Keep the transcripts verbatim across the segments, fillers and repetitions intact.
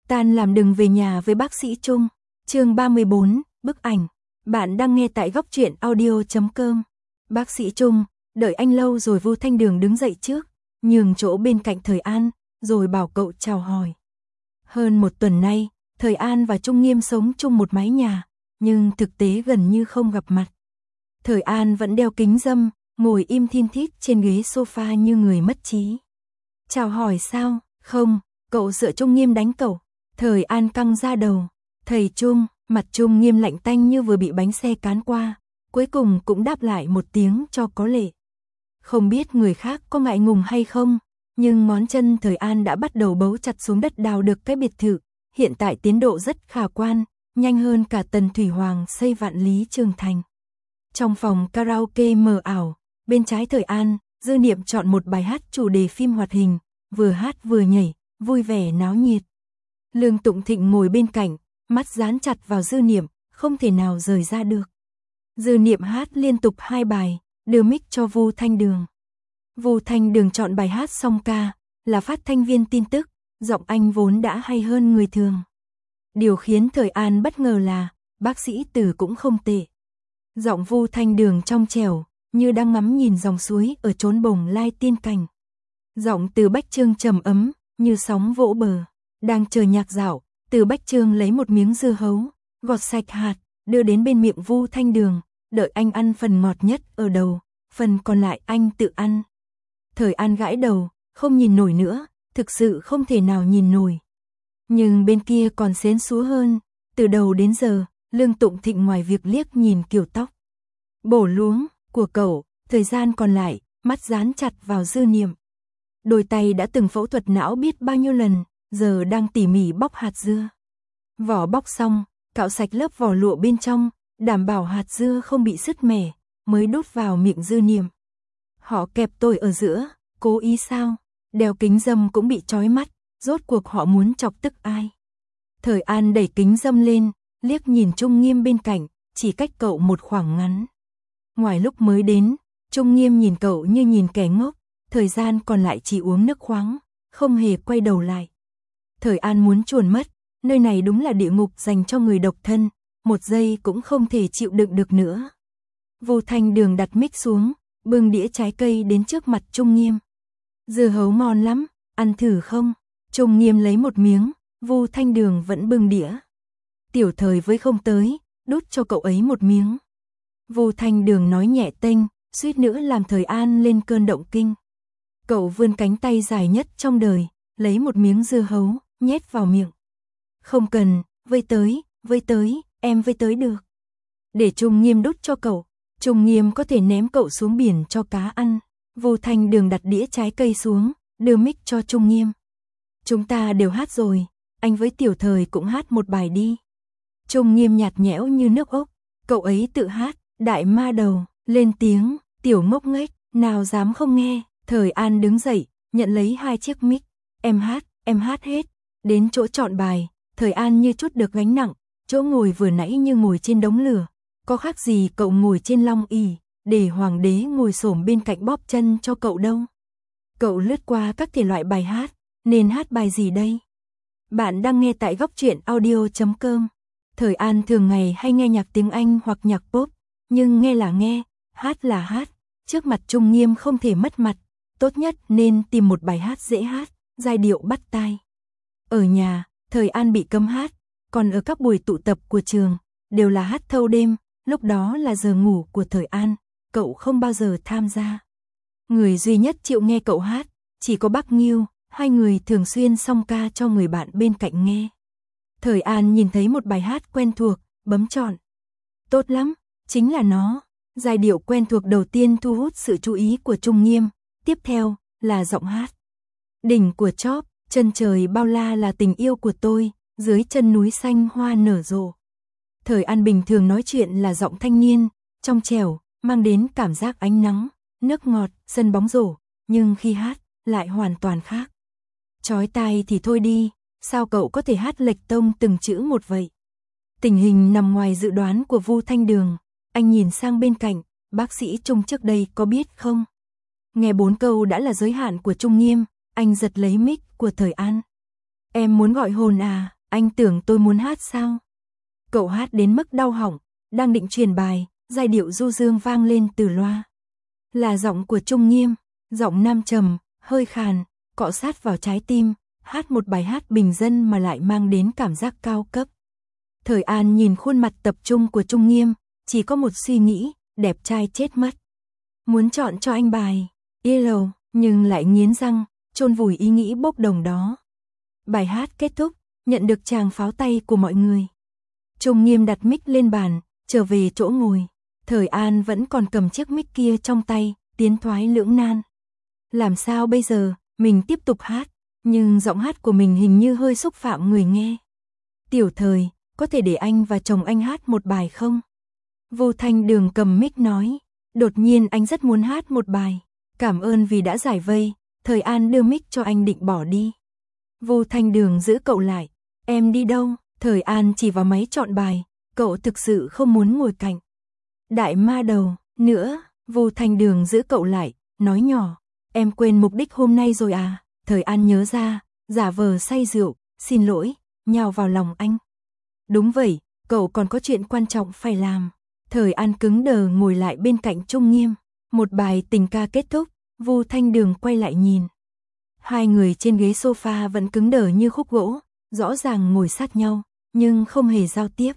Tan làm đừng về nhà với bác sĩ Trung. Chương ba mươi bốn, bức ảnh. Bạn đang nghe tại góc truyện audio chấm com. Bác sĩ Trung, đợi anh lâu rồi. Vu Thanh Đường đứng dậy trước, nhường chỗ bên cạnh Thời An, rồi bảo cậu chào hỏi. Hơn một tuần nay, Thời An và Trung Nghiêm sống chung một mái nhà, nhưng thực tế gần như không gặp mặt. Thời An vẫn đeo kính râm, ngồi im thin thít trên ghế sofa như người mất trí. Chào hỏi sao? Không, cậu sợ Trung Nghiêm đánh cậu. Thời An căng ra đầu. Thầy Trung, mặt Trung Nghiêm lạnh tanh như vừa bị bánh xe cán qua, cuối cùng cũng đáp lại một tiếng cho có lệ. Không biết người khác có ngại ngùng hay không, nhưng ngón chân Thời An đã bắt đầu bấu chặt xuống đất đào được cái biệt thự, hiện tại tiến độ rất khả quan, nhanh hơn cả Tần Thủy Hoàng xây Vạn Lý Trường Thành. Trong phòng karaoke mờ ảo, bên trái Thời An, Dư Niệm chọn một bài hát chủ đề phim hoạt hình, vừa hát vừa nhảy, vui vẻ náo nhiệt. Lương Tụng Thịnh ngồi bên cạnh, mắt dán chặt vào Dư Niệm, không thể nào rời ra được. Dư Niệm hát liên tục hai bài, đưa mic cho Vu Thanh Đường. Vu Thanh Đường chọn bài hát song ca, là phát thanh viên tin tức, giọng anh vốn đã hay hơn người thường. Điều khiến Thời An bất ngờ là, bác sĩ Từ cũng không tệ. Giọng Vu Thanh Đường trong trẻo, như đang ngắm nhìn dòng suối ở chốn Bồng Lai tiên cảnh. Giọng Từ Bách Chương trầm ấm, như sóng vỗ bờ. Đang chờ nhạc dạo, Từ Bách Chương lấy một miếng dưa hấu, gọt sạch hạt, đưa đến bên miệng Vu Thanh Đường, đợi anh ăn phần ngọt nhất ở đầu, phần còn lại anh tự ăn. Thời An gãi đầu, không nhìn nổi nữa, thực sự không thể nào nhìn nổi. Nhưng bên kia còn xến xúa hơn, từ đầu đến giờ, Lương Tụng Thịnh ngoài việc liếc nhìn kiểu tóc bổ luống của cậu, thời gian còn lại, mắt dán chặt vào Dư Niệm. Đôi tay đã từng phẫu thuật não biết bao nhiêu lần, giờ đang tỉ mỉ bóc hạt dưa. Vỏ bóc xong, cạo sạch lớp vỏ lụa bên trong, đảm bảo hạt dưa không bị sứt mẻ, mới đút vào miệng Dư Niệm. Họ kẹp tôi ở giữa, cố ý sao? Đeo kính râm cũng bị chói mắt, rốt cuộc họ muốn chọc tức ai? Thời An đẩy kính râm lên, liếc nhìn Trung Nghiêm bên cạnh, chỉ cách cậu một khoảng ngắn. Ngoài lúc mới đến, Trung Nghiêm nhìn cậu như nhìn kẻ ngốc, thời gian còn lại chỉ uống nước khoáng, không hề quay đầu lại. Thời An muốn chuồn mất, nơi này đúng là địa ngục dành cho người độc thân, một giây cũng không thể chịu đựng được nữa. Vu Thanh Đường đặt mic xuống, bưng đĩa trái cây đến trước mặt Trung Nghiêm. Dưa hấu ngon lắm, ăn thử không? Trung Nghiêm lấy một miếng, Vu Thanh Đường vẫn bưng đĩa. Tiểu Thời với không tới, đút cho cậu ấy một miếng. Vu Thanh Đường nói nhẹ tênh, suýt nữa làm Thời An lên cơn động kinh. Cậu vươn cánh tay dài nhất trong đời, lấy một miếng dưa hấu, nhét vào miệng. Không cần, vây tới, vây tới, em vây tới được. Để Trung Nghiêm đút cho cậu, Trung Nghiêm có thể ném cậu xuống biển cho cá ăn. Vu Thanh Đường đặt đĩa trái cây xuống, đưa mic cho Trung Nghiêm. Chúng ta đều hát rồi, anh với Tiểu Thời cũng hát một bài đi. Trung Nghiêm nhạt nhẽo như nước ốc, cậu ấy tự hát, đại ma đầu, lên tiếng, tiểu ngốc nghếch, nào dám không nghe. Thời An đứng dậy, nhận lấy hai chiếc mic, em hát, em hát hết. Đến chỗ chọn bài, Thời An như chút được gánh nặng, chỗ ngồi vừa nãy như ngồi trên đống lửa, có khác gì cậu ngồi trên long ỷ, để hoàng đế ngồi xổm bên cạnh bóp chân cho cậu đâu. Cậu lướt qua các thể loại bài hát, nên hát bài gì đây? Bạn đang nghe tại góc truyện audio chấm com. Thời An thường ngày hay nghe nhạc tiếng Anh hoặc nhạc pop, nhưng nghe là nghe, hát là hát, trước mặt Trung Nghiêm không thể mất mặt, tốt nhất nên tìm một bài hát dễ hát, giai điệu bắt tai. Ở nhà, Thời An bị cấm hát, còn ở các buổi tụ tập của trường, đều là hát thâu đêm, lúc đó là giờ ngủ của Thời An, cậu không bao giờ tham gia. Người duy nhất chịu nghe cậu hát, chỉ có bác Nghiêu, hai người thường xuyên song ca cho người bạn bên cạnh nghe. Thời An nhìn thấy một bài hát quen thuộc, bấm chọn. Tốt lắm, chính là nó. Giai điệu quen thuộc đầu tiên thu hút sự chú ý của Trung Nghiêm, tiếp theo là giọng hát. Đỉnh của chóp, chân trời bao la là tình yêu của tôi, dưới chân núi xanh hoa nở rộ. Thời An bình thường nói chuyện là giọng thanh niên, trong trẻo, mang đến cảm giác ánh nắng, nước ngọt, sân bóng rổ, nhưng khi hát, lại hoàn toàn khác. Chói tai thì thôi đi, sao cậu có thể hát lệch tông từng chữ một vậy? Tình hình nằm ngoài dự đoán của Vu Thanh Đường, anh nhìn sang bên cạnh, bác sĩ Trung trước đây có biết không? Nghe bốn câu đã là giới hạn của Trung Nghiêm, anh giật lấy mic của Thời An. Em muốn gọi hồn à? anh tưởng tôi muốn hát sao? Cậu hát đến mức đau họng, đang định truyền bài, giai điệu du dương vang lên từ loa. Là giọng của Trung Nghiêm, giọng nam trầm, hơi khàn, cọ sát vào trái tim, hát một bài hát bình dân mà lại mang đến cảm giác cao cấp. Thời An nhìn khuôn mặt tập trung của Trung Nghiêm, chỉ có một suy nghĩ, đẹp trai chết mất. Muốn chọn cho anh bài Yellow, nhưng lại nghiến răng, chôn vùi ý nghĩ bốc đồng đó. Bài hát kết thúc, nhận được tràng pháo tay của mọi người. Trung Nghiêm đặt mic lên bàn, trở về chỗ ngồi. Thời An vẫn còn cầm chiếc mic kia trong tay, tiến thoái lưỡng nan. Làm sao bây giờ, mình tiếp tục hát, nhưng giọng hát của mình hình như hơi xúc phạm người nghe. Tiểu Thời, có thể để anh và chồng anh hát một bài không? Vô Thanh Đường cầm mic nói, đột nhiên anh rất muốn hát một bài. Cảm ơn vì đã giải vây. Thời An đưa mic cho anh định bỏ đi. Vô Thanh Đường giữ cậu lại. Em đi đâu? Thời An chỉ vào máy chọn bài. Cậu thực sự không muốn ngồi cạnh đại ma đầu nữa. Vô Thanh Đường giữ cậu lại, nói nhỏ, em quên mục đích hôm nay rồi à? Thời An nhớ ra, giả vờ say rượu, xin lỗi, nhào vào lòng anh. Đúng vậy, cậu còn có chuyện quan trọng phải làm. Thời An cứng đờ ngồi lại bên cạnh Trung Nghiêm. Một bài tình ca kết thúc, Vô Thanh Đường quay lại nhìn. Hai người trên ghế sofa vẫn cứng đờ như khúc gỗ, rõ ràng ngồi sát nhau, nhưng không hề giao tiếp.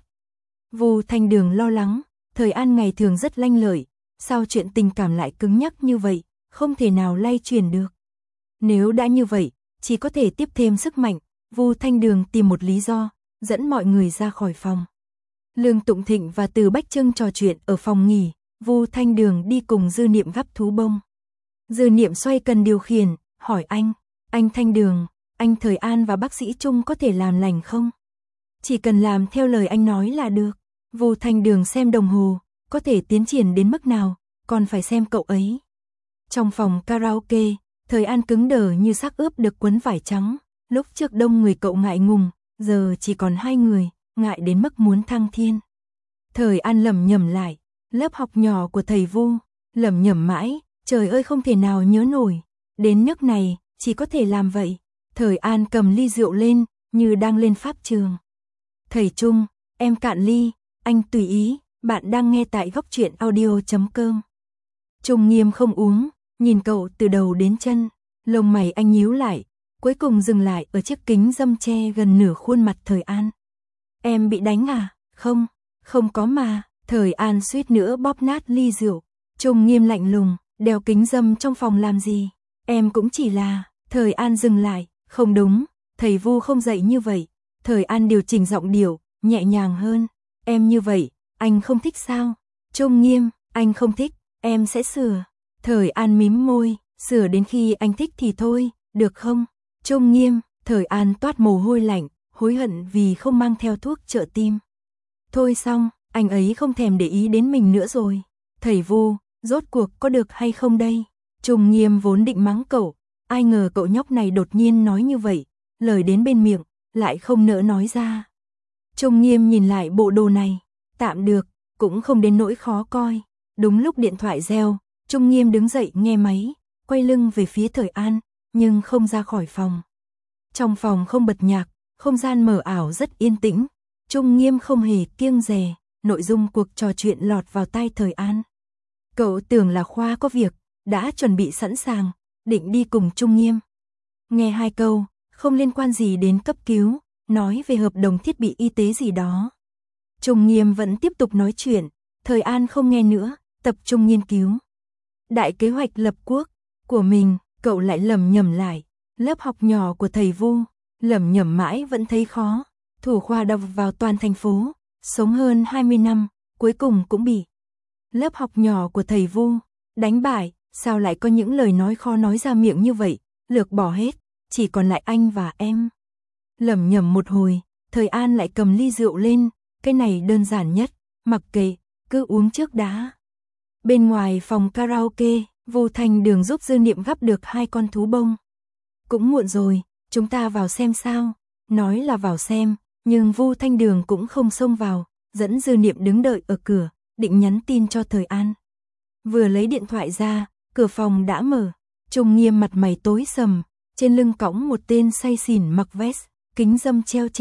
Vô Thanh Đường lo lắng, Thời An ngày thường rất lanh lợi, sao chuyện tình cảm lại cứng nhắc như vậy, không thể nào lay chuyển được. Nếu đã như vậy, chỉ có thể tiếp thêm sức mạnh. Vô Thanh Đường tìm một lý do, dẫn mọi người ra khỏi phòng. Lương Tụng Thịnh và Từ Bách Trưng trò chuyện ở phòng nghỉ, Vô Thanh Đường đi cùng Dư Niệm gắp thú bông. Dư Niệm xoay cần điều khiển, hỏi anh, anh Thanh Đường, anh Thời An và bác sĩ Trung có thể làm lành không? Chỉ cần làm theo lời anh nói là được. Vô Thanh Đường xem đồng hồ, có thể tiến triển đến mức nào, còn phải xem cậu ấy. Trong phòng karaoke, Thời An cứng đờ như xác ướp được quấn vải trắng, lúc trước đông người cậu ngại ngùng, giờ chỉ còn hai người, ngại đến mức muốn thăng thiên. Thời An lẩm nhẩm lại, lớp học nhỏ của thầy Vu, lẩm nhẩm mãi, trời ơi không thể nào nhớ nổi, đến nước này, chỉ có thể làm vậy. Thời An cầm ly rượu lên, như đang lên pháp trường. Thầy Trung, em cạn ly, anh tùy ý, bạn đang nghe tại góc truyện audio chấm com. Trung Nghiêm không uống, nhìn cậu từ đầu đến chân, lông mày anh nhíu lại, cuối cùng dừng lại ở chiếc kính râm che gần nửa khuôn mặt Thời An. Em bị đánh à? Không, không có mà. Thời An suýt nữa bóp nát ly rượu. Trung Nghiêm lạnh lùng, đeo kính râm trong phòng làm gì? Em cũng chỉ là... Thời An dừng lại, không đúng, thầy Vu không dạy như vậy. Thời An điều chỉnh giọng điệu, nhẹ nhàng hơn. Em như vậy, anh không thích sao? Trung Nghiêm, anh không thích, em sẽ sửa. Thời An mím môi, sửa đến khi anh thích thì thôi, được không? Trung Nghiêm, Thời An toát mồ hôi lạnh, hối hận vì không mang theo thuốc trợ tim. Thôi xong, anh ấy không thèm để ý đến mình nữa rồi. Thầy Vu, rốt cuộc có được hay không đây? Trung Nghiêm vốn định mắng cậu, ai ngờ cậu nhóc này đột nhiên nói như vậy, lời đến bên miệng, lại không nỡ nói ra. Trung Nghiêm nhìn lại bộ đồ này, tạm được, cũng không đến nỗi khó coi. Đúng lúc điện thoại reo, Trung Nghiêm đứng dậy nghe máy, quay lưng về phía Thời An, nhưng không ra khỏi phòng. Trong phòng không bật nhạc, không gian mờ ảo rất yên tĩnh. Trung Nghiêm không hề kiêng dè, nội dung cuộc trò chuyện lọt vào tai Thời An. Cậu tưởng là Khoa có việc, đã chuẩn bị sẵn sàng, định đi cùng Trung Nghiêm. Nghe hai câu, không liên quan gì đến cấp cứu, nói về hợp đồng thiết bị y tế gì đó. Trung Nghiêm vẫn tiếp tục nói chuyện, Thời An không nghe nữa, tập trung nghiên cứu. Đại kế hoạch lập quốc của mình, cậu lại lẩm nhẩm lại, lớp học nhỏ của thầy Vu, lẩm nhẩm mãi vẫn thấy khó. Thủ khoa đọc vào toàn thành phố, sống hơn hai mươi năm, cuối cùng cũng bị lớp học nhỏ của thầy Vu đánh bại. Sao lại có những lời nói khó nói ra miệng như vậy, lược bỏ hết, chỉ còn lại anh và em. Lẩm nhẩm một hồi, Thời An lại cầm ly rượu lên, cái này đơn giản nhất, mặc kệ, cứ uống trước đã. Bên ngoài phòng karaoke, Vô Thanh Đường giúp Dư Niệm gắp được hai con thú bông. Cũng muộn rồi, chúng ta vào xem sao. Nói là vào xem, nhưng Vô Thanh Đường cũng không xông vào, dẫn Dư Niệm đứng đợi ở cửa, định nhắn tin cho Thời An. Vừa lấy điện thoại ra, cửa phòng đã mở. Trung Nghiêm mặt mày tối sầm, trên lưng cõng một tên say xỉn mặc vest, kính râm treo trên mặt,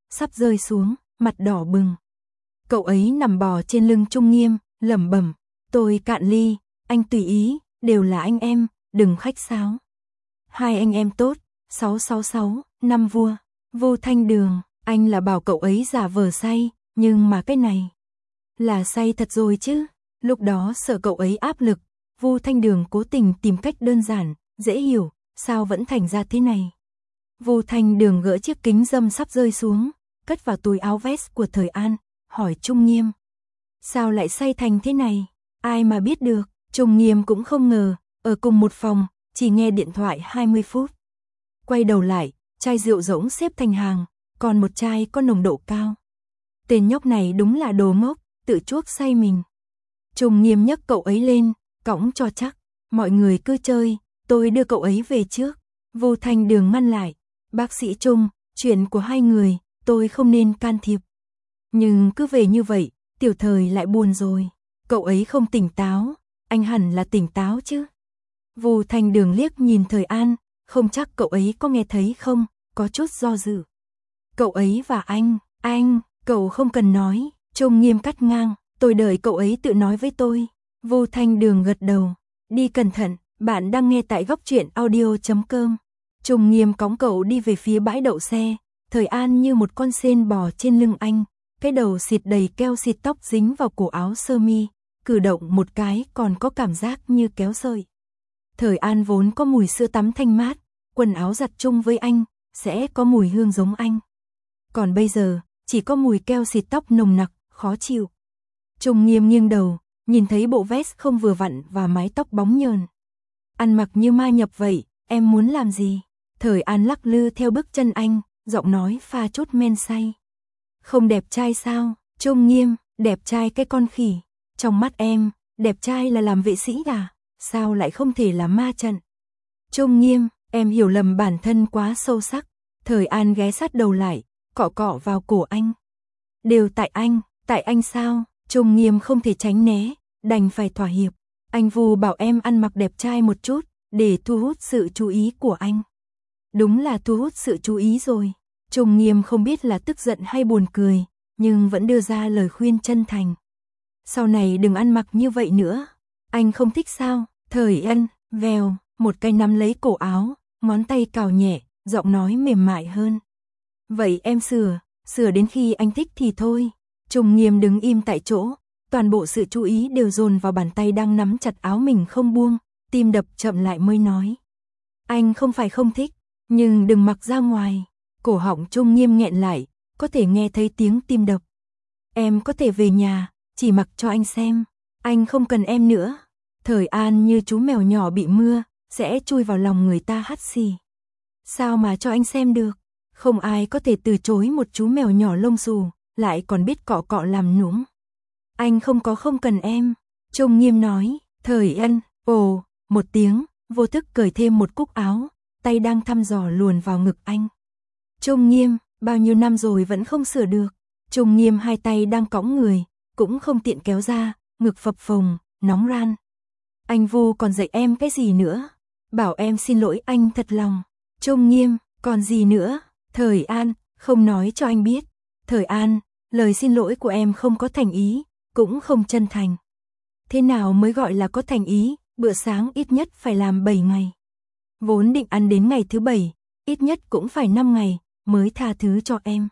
sắp rơi xuống, mặt đỏ bừng. Cậu ấy nằm bò trên lưng Trung Nghiêm, lẩm bẩm, tôi cạn ly, anh tùy ý, đều là anh em, đừng khách sáo. Hai anh em tốt, sáu sáu sáu, năm vua, Vô Thanh Đường, anh là bảo cậu ấy giả vờ say, nhưng mà cái này là say thật rồi chứ. Lúc đó sợ cậu ấy áp lực, Vô Thanh Đường cố tình tìm cách đơn giản, dễ hiểu, sao vẫn thành ra thế này. Vô Thanh Đường gỡ chiếc kính râm sắp rơi xuống, cất vào túi áo vest của Thời An, hỏi Trung Nghiêm. Sao lại say thành thế này? Ai mà biết được, Trung Nghiêm cũng không ngờ, ở cùng một phòng, chỉ nghe điện thoại hai mươi phút. Quay đầu lại, chai rượu rỗng xếp thành hàng, còn một chai có nồng độ cao. Tên nhóc này đúng là đồ ngốc, tự chuốc say mình. Trung Nghiêm nhấc cậu ấy lên, cõng cho chắc, mọi người cứ chơi, tôi đưa cậu ấy về trước. Vô Thanh Đường ngăn lại, bác sĩ Trung, chuyện của hai người, tôi không nên can thiệp. Nhưng cứ về như vậy, Tiểu Thời lại buồn rồi, cậu ấy không tỉnh táo, anh hẳn là tỉnh táo chứ. Vô Thanh Đường liếc nhìn Thời An, không chắc cậu ấy có nghe thấy không, có chút do dự. Cậu ấy và anh, anh, cậu không cần nói, Trung Nghiêm cắt ngang, tôi đợi cậu ấy tự nói với tôi. Vô Thanh Đường gật đầu, đi cẩn thận, bạn đang nghe tại góc truyện audio chấm com. Trung Nghiêm cõng cậu đi về phía bãi đậu xe, Thời An như một con sên bò trên lưng anh, cái đầu xịt đầy keo xịt tóc dính vào cổ áo sơ mi, cử động một cái còn có cảm giác như kéo sợi. Thời An vốn có mùi sữa tắm thanh mát, quần áo giặt chung với anh, sẽ có mùi hương giống anh. Còn bây giờ, chỉ có mùi keo xịt tóc nồng nặc, khó chịu. Trung Nghiêm nghiêng đầu, nhìn thấy bộ vest không vừa vặn và mái tóc bóng nhờn. Ăn mặc như ma nhập vậy, em muốn làm gì? Thời An lắc lư theo bước chân anh, giọng nói pha chút men say. Không đẹp trai sao? Trung Nghiêm, đẹp trai cái con khỉ. Trong mắt em, đẹp trai là làm vệ sĩ à? Sao lại không thể là ma trận? Trung Nghiêm, em hiểu lầm bản thân quá sâu sắc. Thời An ghé sát đầu lại, cọ cọ vào cổ anh. Đều tại anh, tại anh sao? Trung Nghiêm không thể tránh né, đành phải thỏa hiệp. Anh Vu bảo em ăn mặc đẹp trai một chút, để thu hút sự chú ý của anh. Đúng là thu hút sự chú ý rồi. Trung Nghiêm không biết là tức giận hay buồn cười, nhưng vẫn đưa ra lời khuyên chân thành. Sau này đừng ăn mặc như vậy nữa. Anh không thích sao? Thời Ân, vèo, một cái nắm lấy cổ áo, ngón tay cào nhẹ, giọng nói mềm mại hơn. Vậy em sửa, sửa đến khi anh thích thì thôi. Trung Nghiêm đứng im tại chỗ, toàn bộ sự chú ý đều dồn vào bàn tay đang nắm chặt áo mình không buông, tim đập chậm lại mới nói. Anh không phải không thích, nhưng đừng mặc ra ngoài. Cổ họng Trung Nghiêm nghẹn lại, có thể nghe thấy tiếng tim đập. Em có thể về nhà, chỉ mặc cho anh xem. Anh không cần em nữa. Thời An như chú mèo nhỏ bị mưa, sẽ chui vào lòng người ta hắt xì. Sao mà cho anh xem được? Không ai có thể từ chối một chú mèo nhỏ lông xù, lại còn biết cọ cọ làm nũng. Anh không có không cần em. Trung Nghiêm nói. Thời Ân, ồ, một tiếng, vô thức cởi thêm một cúc áo, tay đang thăm dò luồn vào ngực anh. Trung Nghiêm, bao nhiêu năm rồi vẫn không sửa được. Trung Nghiêm hai tay đang cõng người, cũng không tiện kéo ra, ngực phập phồng, nóng ran. Anh Vu còn dạy em cái gì nữa? Bảo em xin lỗi anh thật lòng. Trung Nghiêm, còn gì nữa? Thời An, không nói cho anh biết. Thời An, lời xin lỗi của em không có thành ý, cũng không chân thành. Thế nào mới gọi là có thành ý? Bữa sáng ít nhất phải làm bảy ngày. Vốn định ăn đến ngày thứ bảy, ít nhất cũng phải năm ngày, mới tha thứ cho em.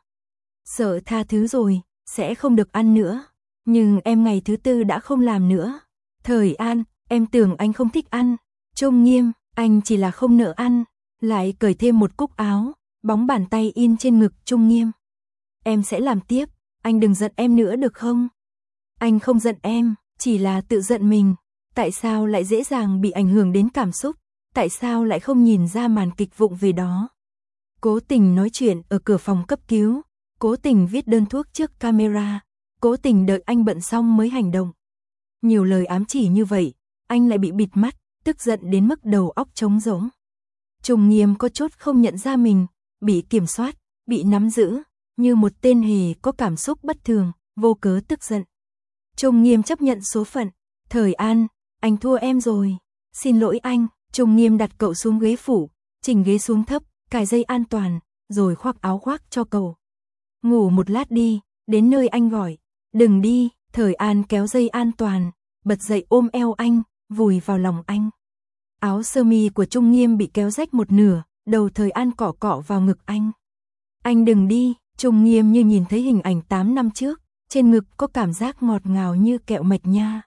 Sợ tha thứ rồi, sẽ không được ăn nữa. Nhưng em ngày thứ tư đã không làm nữa. Thời An, em tưởng anh không thích ăn. Trung Nghiêm, anh chỉ là không nỡ ăn. Lại cởi thêm một cúc áo, bóng bàn tay in trên ngực Trung Nghiêm. Em sẽ làm tiếp, anh đừng giận em nữa được không? Anh không giận em, chỉ là tự giận mình. Tại sao lại dễ dàng bị ảnh hưởng đến cảm xúc? Tại sao lại không nhìn ra màn kịch vụng về đó? Cố tình nói chuyện ở cửa phòng cấp cứu, cố tình viết đơn thuốc trước camera, cố tình đợi anh bận xong mới hành động. Nhiều lời ám chỉ như vậy, anh lại bị bịt mắt, tức giận đến mức đầu óc trống rỗng. Trung Nghiêm có chút không nhận ra mình, bị kiểm soát, bị nắm giữ, như một tên hề có cảm xúc bất thường, vô cớ tức giận. Trung Nghiêm chấp nhận số phận. Thời An, anh thua em rồi. Xin lỗi anh. Trung Nghiêm đặt cậu xuống ghế phụ, chỉnh ghế xuống thấp, cài dây an toàn, rồi khoác áo khoác cho cậu. ngủ một lát đi, đến nơi anh gọi. Đừng đi, Thời An kéo dây an toàn, bật dậy ôm eo anh, vùi vào lòng anh. Áo sơ mi của Trung Nghiêm bị kéo rách một nửa, đầu Thời An cọ cọ vào ngực anh. Anh đừng đi, Trung Nghiêm như nhìn thấy hình ảnh tám năm trước, trên ngực có cảm giác ngọt ngào như kẹo mạch nha.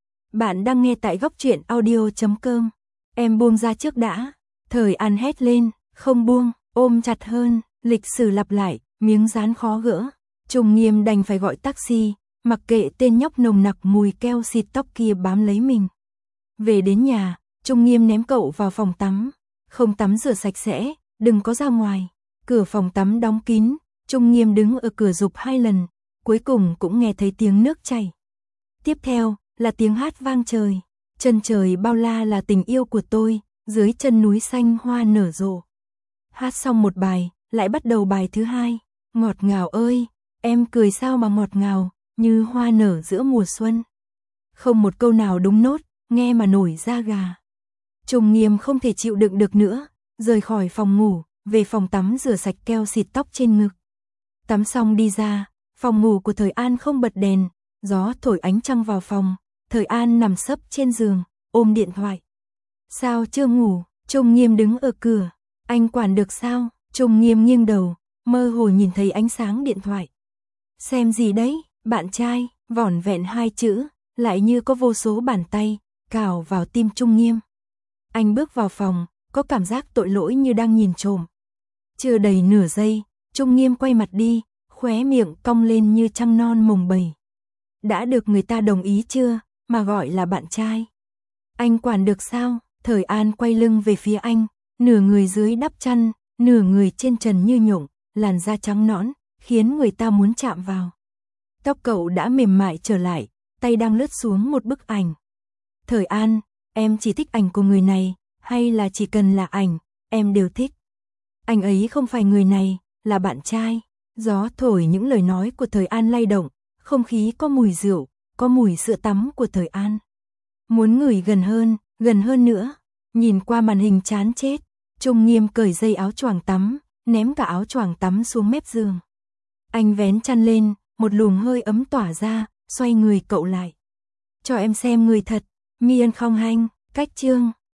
Bạn đang nghe tại góc truyện audio chấm com. Em buông ra trước đã. Thời An hét lên, không buông, ôm chặt hơn, lịch sử lặp lại, miếng dán khó gỡ. Trung Nghiêm đành phải gọi taxi, mặc kệ tên nhóc nồng nặc mùi keo xịt tóc kia bám lấy mình. Về đến nhà, Trung Nghiêm ném cậu vào phòng tắm. Không tắm rửa sạch sẽ, đừng có ra ngoài. Cửa phòng tắm đóng kín, Trung Nghiêm đứng ở cửa giục hai lần, cuối cùng cũng nghe thấy tiếng nước chảy. Tiếp theo là tiếng hát vang trời. Chân trời bao la là tình yêu của tôi, dưới chân núi xanh hoa nở rộ. Hát xong một bài, lại bắt đầu bài thứ hai. Ngọt ngào ơi, em cười sao mà ngọt ngào, như hoa nở giữa mùa xuân. Không một câu nào đúng nốt, nghe mà nổi da gà. Trung Nghiêm không thể chịu đựng được nữa, rời khỏi phòng ngủ, về phòng tắm rửa sạch keo xịt tóc trên ngực. Tắm xong đi ra, phòng ngủ của Thời An không bật đèn, gió thổi ánh trăng vào phòng. Thời An nằm sấp trên giường, ôm điện thoại. Sao chưa ngủ? Trung Nghiêm đứng ở cửa. Anh quản được sao? Trung Nghiêm nghiêng đầu, mơ hồ nhìn thấy ánh sáng điện thoại. Xem gì đấy, bạn trai? Vỏn vẹn hai chữ, lại như có vô số bàn tay cào vào tim Trung Nghiêm. Anh bước vào phòng, có cảm giác tội lỗi như đang nhìn trộm. Chưa đầy nửa giây, Trung Nghiêm quay mặt đi, khóe miệng cong lên như trăng non mồng bầy. Đã được người ta đồng ý chưa, mà gọi là bạn trai? Anh quản được sao? Thời An quay lưng về phía anh, nửa người dưới đắp chăn, nửa người trên trần như nhộng, làn da trắng nõn, khiến người ta muốn chạm vào. Tóc cậu đã mềm mại trở lại, tay đang lướt xuống một bức ảnh. Thời An, em chỉ thích ảnh của người này, hay là chỉ cần là ảnh, em đều thích. Anh ấy không phải người này, là bạn trai. Gió thổi những lời nói của Thời An lay động, không khí có mùi rượu, có mùi sữa tắm của Thời An. Muốn ngửi gần hơn, gần hơn nữa. Nhìn qua màn hình chán chết, Trung Nghiêm cởi dây áo choàng tắm, ném cả áo choàng tắm xuống mép giường. Anh vén chăn lên, một luồng hơi ấm tỏa ra, xoay người cậu lại. Cho em xem người thật, Miên không hanh, cách chương.